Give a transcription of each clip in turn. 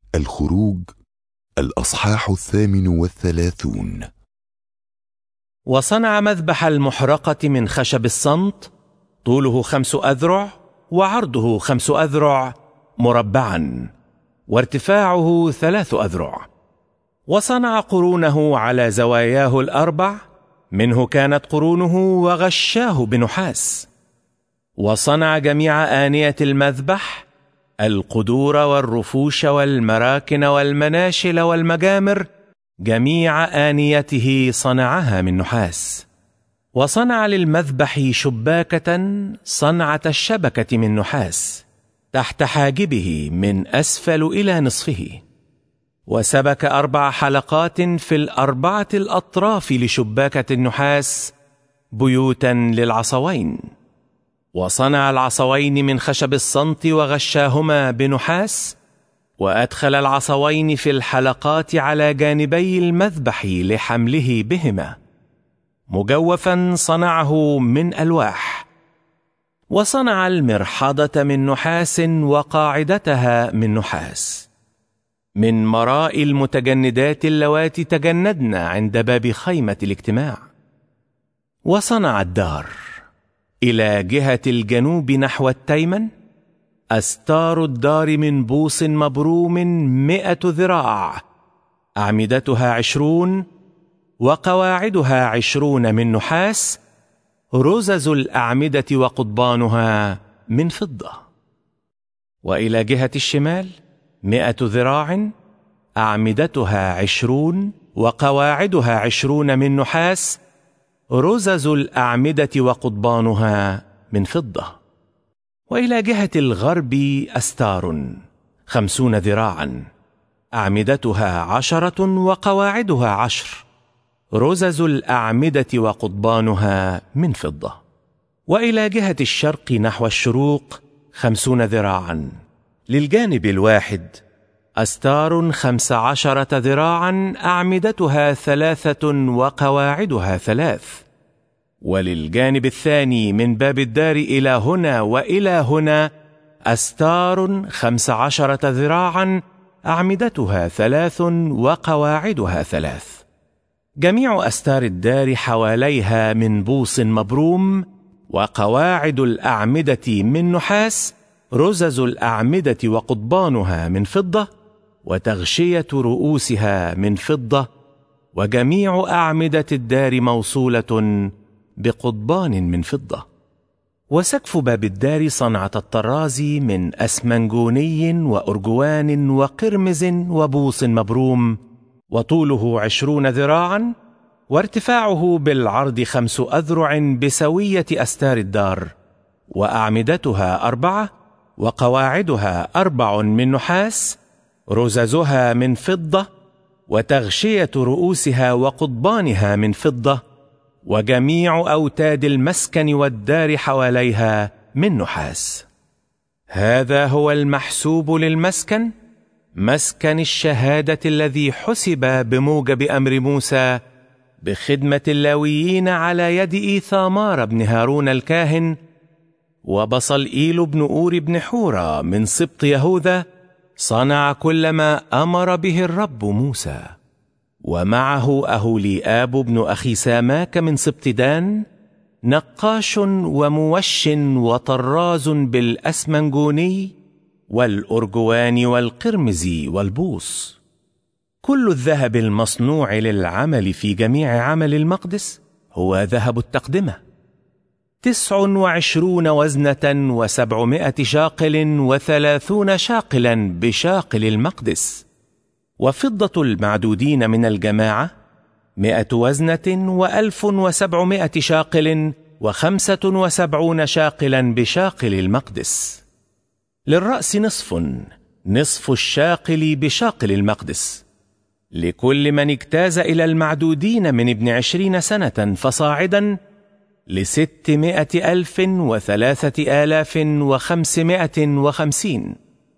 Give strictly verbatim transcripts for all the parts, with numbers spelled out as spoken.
الخروج الأصحاح الثامن والثلاثون. وصنع مذبح المحرقة من خشب الصمت، طوله خمس أذرع وعرضه خمس أذرع مربعا، وارتفاعه ثلاث أذرع. وصنع قرونه على زواياه الأربع، منه كانت قرونه، وغشاه بنحاس. وصنع جميع آنية المذبح، القدور والرفوش والمراكن والمناشل والمجامر، جميع آنيته صنعها من نحاس. وصنع للمذبح شباكة صنعة الشبكة من نحاس تحت حاجبه من أسفل إلى نصفه. وسبك أربع حلقات في الأربعة الأطراف لشباكة النحاس بيوتا للعصوين. وصنع العصوين من خشب الصمت وغشاهما بنحاس، وأدخل العصوين في الحلقات على جانبي المذبح لحمله بهما. مجوفا صنعه من ألواح. وصنع المرحضة من نحاس وقاعدتها من نحاس من مراء المتجندات اللواتي تجندن عند باب خيمة الاجتماع. وصنع الدار إلى جهة الجنوب نحو التيمن. أستار الدار من بوص مبروم مئة ذراع، أعمدتها عشرون وقواعدها عشرون من نحاس، رزز الأعمدة وقضبانها من فضة. وإلى جهة الشمال مئة ذراع، أعمدتها عشرون وقواعدها عشرون من نحاس، رزز الأعمدة وقضبانها من فضة. وإلى جهة الغرب أستار خمسون ذراعا، أعمدتها عشرة وقواعدها عشر، رزز الأعمدة وقضبانها من فضة. وإلى جهة الشرق نحو الشروق خمسون ذراعا، للجانب الواحد أستار خمس عشرة ذراعا، أعمدتها ثلاثة وقواعدها ثلاث. وللجانب الثاني من باب الدار إلى هنا وإلى هنا أستار خمس عشرة ذراعا، أعمدتها ثلاث وقواعدها ثلاث. جميع أستار الدار حواليها من بوص مبروم، وقواعد الأعمدة من نحاس، رزز الأعمدة وقضبانها من فضة، وتغشية رؤوسها من فضة. وجميع أعمدة الدار موصولة بقضبان من فضة. وسقف باب الدار صنعة الطراز من أسمنجوني وأرجوان وقرمز وبوص مبروم، وطوله عشرون ذراعا، وارتفاعه بالعرض خمس أذرع بسوية أستار الدار. وأعمدتها أربعة، وقواعدها أربع من نحاس، رززها من فضة، وتغشية رؤوسها وقضبانها من فضة. وجميع أوتاد المسكن والدار حواليها من نحاس. هذا هو المحسوب للمسكن، مسكن الشهادة الذي حسب بموجب أمر موسى بخدمة اللاويين على يد إيثامار بن هارون الكاهن، وبصلئيل بن أور بن حورة من سبط يهوذا صنع كل ما أمر به الرب موسى. ومعه أهوليآب بن أخي ساماك من سبط دان، نقاش وموش وطراز بالأسمنجوني والأرجوان والقرمز والبوص. كل الذهب المصنوع للعمل في جميع عمل المقدس هو ذهب التقدمة، تسع وعشرون وزنة وسبعمائة شاقل وثلاثون شاقلا بشاقل المقدس. وفضة المعدودين من الجماعة مئة وزنة وألف وسبعمائة شاقل وخمسة وسبعون شاقلا بشاقل المقدس. للرأس نصف، نصف الشاقل بشاقل المقدس، لكل من اجتاز إلى المعدودين من ابن عشرين سنة فصاعدا، لستمائة ألف وثلاثة آلاف وخمسمائة وخمسين.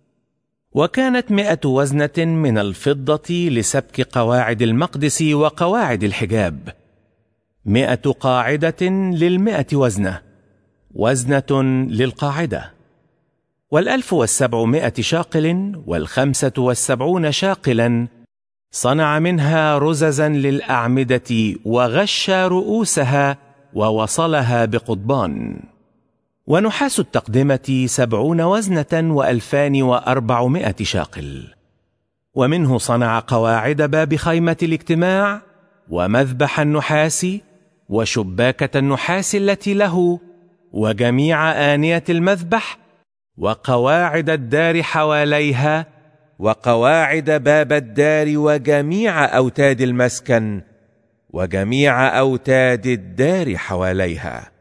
وكانت مئة وزنة من الفضة لسبك قواعد المقدس وقواعد الحجاب، مئة قاعدة للمئة وزنة، وزنة للقاعدة. والألف والسبعمائة شاقل والخمسة والسبعون شاقلا، صنع منها رززا للأعمدة وغش رؤوسها ووصلها بقضبان. ونحاس التقدمة سبعون وزنة وألفان وأربعمائة شاقل. ومنه صنع قواعد باب خيمة الاجتماع ومذبح النحاس وشباكة النحاس التي له وجميع آنية المذبح وقواعد الدار حواليها وقواعد باب الدار وجميع أوتاد المسكن وجميع أوتاد الدار حواليها.